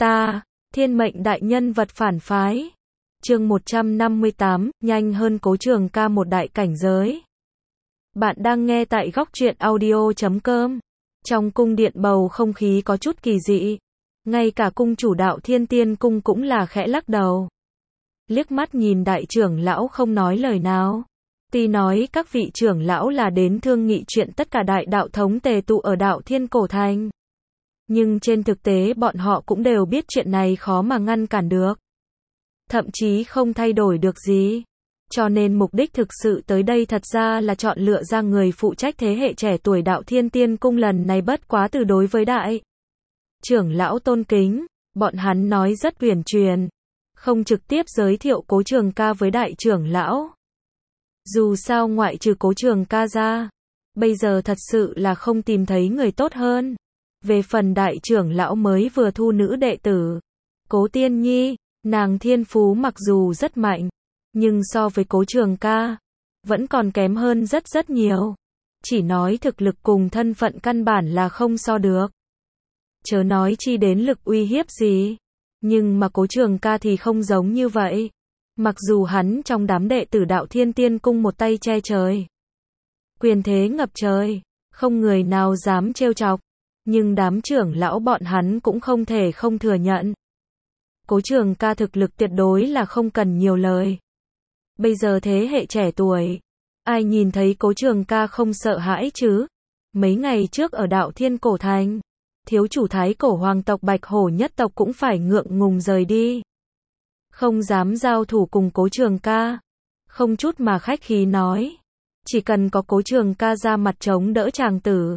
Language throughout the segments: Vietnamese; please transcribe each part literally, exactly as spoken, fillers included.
Ta, thiên mệnh đại nhân vật phản phái. Chương một trăm năm mươi tám, nhanh hơn Cố Trường Ca một đại cảnh giới. Bạn đang nghe tại góc truyện audio chấm com. Trong cung điện bầu không khí có chút kỳ dị. Ngay cả cung chủ Đạo Thiên Tiên Cung cũng là khẽ lắc đầu. Liếc mắt nhìn đại trưởng lão không nói lời nào. Tuy nói các vị trưởng lão là đến thương nghị chuyện tất cả đại đạo thống tề tụ ở Đạo Thiên Cổ Thành. Nhưng trên thực tế bọn họ cũng đều biết chuyện này khó mà ngăn cản được. Thậm chí không thay đổi được gì. Cho nên mục đích thực sự tới đây thật ra là chọn lựa ra người phụ trách thế hệ trẻ tuổi Đạo Thiên Tiên Cung lần này bất quá từ đối với đại trưởng lão tôn kính, bọn hắn nói rất uyển chuyển, không trực tiếp giới thiệu Cố Trường Ca với đại trưởng lão. Dù sao ngoại trừ Cố Trường Ca ra, bây giờ thật sự là không tìm thấy người tốt hơn. Về phần đại trưởng lão mới vừa thu nữ đệ tử, Cố Tiên Nhi, nàng thiên phú mặc dù rất mạnh, nhưng so với Cố Trường Ca, vẫn còn kém hơn rất rất nhiều. Chỉ nói thực lực cùng thân phận căn bản là không so được. Chớ nói chi đến lực uy hiếp gì. Nhưng mà Cố Trường Ca thì không giống như vậy. Mặc dù hắn trong đám đệ tử Đạo Thiên Tiên Cung một tay che trời, quyền thế ngập trời, không người nào dám trêu chọc. Nhưng đám trưởng lão bọn hắn cũng không thể không thừa nhận. Cố Trường Ca thực lực tuyệt đối là không cần nhiều lời. Bây giờ thế hệ trẻ tuổi, ai nhìn thấy Cố Trường Ca không sợ hãi chứ? Mấy ngày trước ở Đạo Thiên Cổ Thành, thiếu chủ thái cổ hoàng tộc Bạch Hổ nhất tộc cũng phải ngượng ngùng rời đi. Không dám giao thủ cùng Cố Trường Ca. Không chút mà khách khí nói. Chỉ cần có Cố Trường Ca ra mặt chống đỡ chàng tử,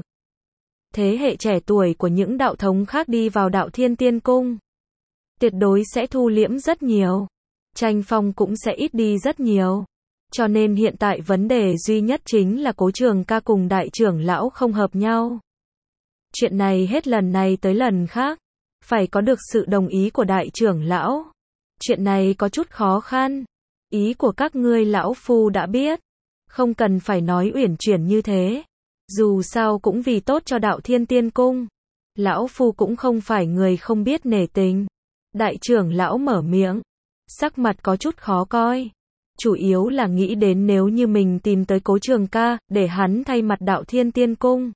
thế hệ trẻ tuổi của những đạo thống khác đi vào Đạo Thiên Tiên Cung, tuyệt đối sẽ thu liễm rất nhiều. Tranh phong cũng sẽ ít đi rất nhiều. Cho nên hiện tại vấn đề duy nhất chính là Cố Trường Ca cùng đại trưởng lão không hợp nhau. Chuyện này hết lần này tới lần khác, phải có được sự đồng ý của đại trưởng lão. Chuyện này có chút khó khăn. Ý của các ngươi lão phu đã biết. Không cần phải nói uyển chuyển như thế. Dù sao cũng vì tốt cho Đạo Thiên Tiên Cung. Lão phu cũng không phải người không biết nể tình. Đại trưởng lão mở miệng, sắc mặt có chút khó coi. Chủ yếu là nghĩ đến nếu như mình tìm tới Cố Trường Ca, để hắn thay mặt Đạo Thiên Tiên Cung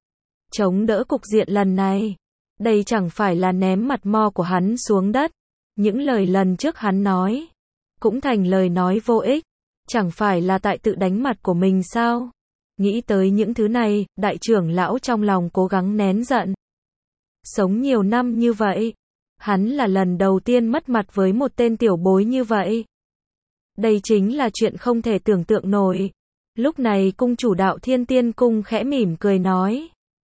chống đỡ cục diện lần này. Đây chẳng phải là ném mặt mo của hắn xuống đất. Những lời lần trước hắn nói, cũng thành lời nói vô ích. Chẳng phải là tại tự đánh mặt của mình sao? Nghĩ tới những thứ này, đại trưởng lão trong lòng cố gắng nén giận. Sống nhiều năm như vậy, hắn là lần đầu tiên mất mặt với một tên tiểu bối như vậy. Đây chính là chuyện không thể tưởng tượng nổi. Lúc này cung chủ Đạo Thiên Tiên Cung khẽ mỉm cười nói.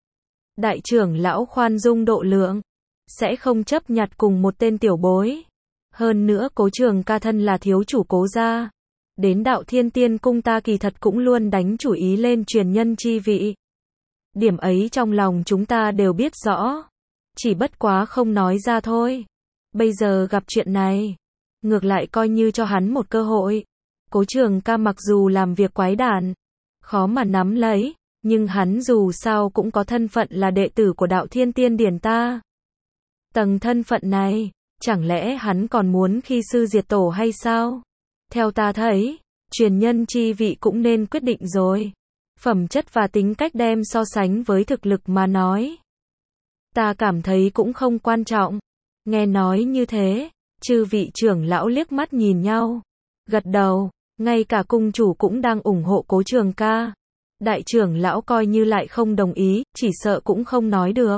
Đại trưởng lão khoan dung độ lượng, sẽ không chấp nhặt cùng một tên tiểu bối. Hơn nữa Cố Trường Ca thân là thiếu chủ Cố gia. Đến Đạo Thiên Tiên Cung ta kỳ thật cũng luôn đánh chủ ý lên truyền nhân chi vị. Điểm ấy trong lòng chúng ta đều biết rõ. Chỉ bất quá không nói ra thôi. Bây giờ gặp chuyện này, ngược lại coi như cho hắn một cơ hội. Cố Trường Ca mặc dù làm việc quái đản, khó mà nắm lấy, nhưng hắn dù sao cũng có thân phận là đệ tử của Đạo Thiên Tiên Điển ta. Tầng thân phận này, chẳng lẽ hắn còn muốn khi sư diệt tổ hay sao? Theo ta thấy, truyền nhân chi vị cũng nên quyết định rồi. Phẩm chất và tính cách đem so sánh với thực lực mà nói, ta cảm thấy cũng không quan trọng. Nghe nói như thế, chư vị trưởng lão liếc mắt nhìn nhau, gật đầu. Ngay cả cung chủ cũng đang ủng hộ Cố Trường Ca. Đại trưởng lão coi như lại không đồng ý, chỉ sợ cũng không nói được.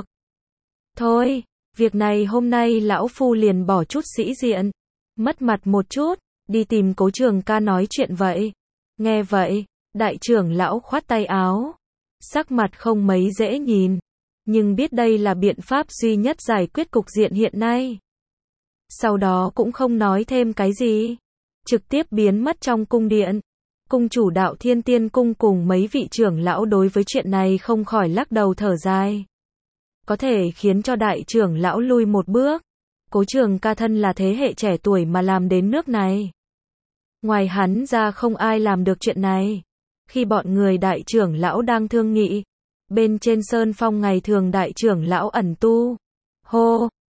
Thôi, việc này hôm nay lão phu liền bỏ chút sĩ diện, mất mặt một chút, đi tìm Cố Trường Ca nói chuyện vậy. Nghe vậy, đại trưởng lão khoát tay áo, sắc mặt không mấy dễ nhìn, nhưng biết đây là biện pháp duy nhất giải quyết cục diện hiện nay. Sau đó cũng không nói thêm cái gì, trực tiếp biến mất trong cung điện. Cung chủ Đạo Thiên Tiên Cung cùng mấy vị trưởng lão đối với chuyện này không khỏi lắc đầu thở dài. Có thể khiến cho đại trưởng lão lui một bước. Cố Trường Ca thân là thế hệ trẻ tuổi mà làm đến nước này. Ngoài hắn ra không ai làm được chuyện này. Khi bọn người đại trưởng lão đang thương nghị, bên trên sơn phong ngày thường đại trưởng lão ẩn tu. Hô,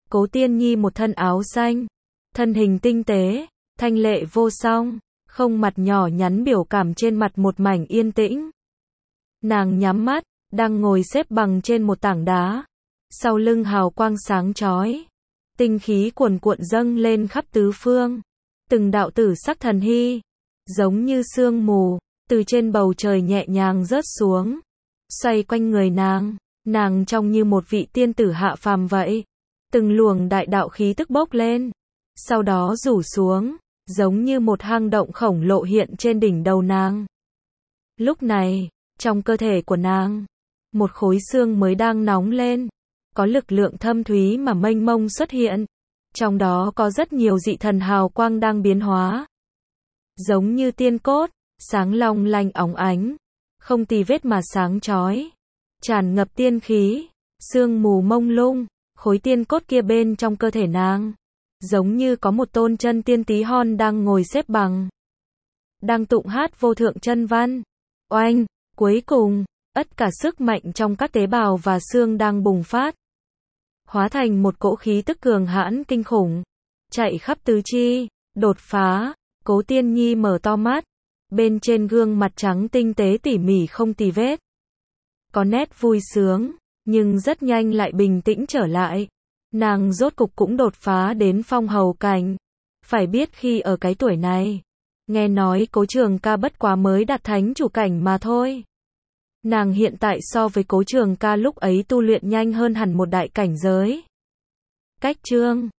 Cố Tiên Nhi một thân áo xanh, thân hình tinh tế, thanh lệ vô song, không mặt nhỏ nhắn biểu cảm trên mặt một mảnh yên tĩnh. Nàng nhắm mắt, đang ngồi xếp bằng trên một tảng đá, sau lưng hào quang sáng chói, tinh khí cuồn cuộn dâng lên khắp tứ phương, từng đạo tử sắc thần hy, giống như sương mù, từ trên bầu trời nhẹ nhàng rớt xuống, xoay quanh người nàng, nàng trông như một vị tiên tử hạ phàm vậy. Từng luồng đại đạo khí tức bốc lên, sau đó rủ xuống, giống như một hang động khổng lồ hiện trên đỉnh đầu nàng. Lúc này, trong cơ thể của nàng, một khối xương mới đang nóng lên, có lực lượng thâm thúy mà mênh mông xuất hiện, trong đó có rất nhiều dị thần hào quang đang biến hóa. Giống như tiên cốt, sáng long lanh óng ánh, không tì vết mà sáng chói, tràn ngập tiên khí, sương mù mông lung. Khối tiên cốt kia bên trong cơ thể nàng, giống như có một tôn chân tiên tí hon đang ngồi xếp bằng, đang tụng hát vô thượng chân văn. Oanh, cuối cùng, tất cả sức mạnh trong các tế bào và xương đang bùng phát, hóa thành một cỗ khí tức cường hãn kinh khủng, chạy khắp tứ chi, đột phá. Cố Tiên Nhi mở to mắt, bên trên gương mặt trắng tinh tế tỉ mỉ không tì vết, có nét vui sướng, nhưng rất nhanh lại bình tĩnh trở lại. Nàng rốt cục cũng đột phá đến phong hầu cảnh. Phải biết khi ở cái tuổi này, nghe nói Cố Trường Ca bất quá mới đạt thánh chủ cảnh mà thôi. Nàng hiện tại so với Cố Trường Ca lúc ấy tu luyện nhanh hơn hẳn một đại cảnh giới. Cách chương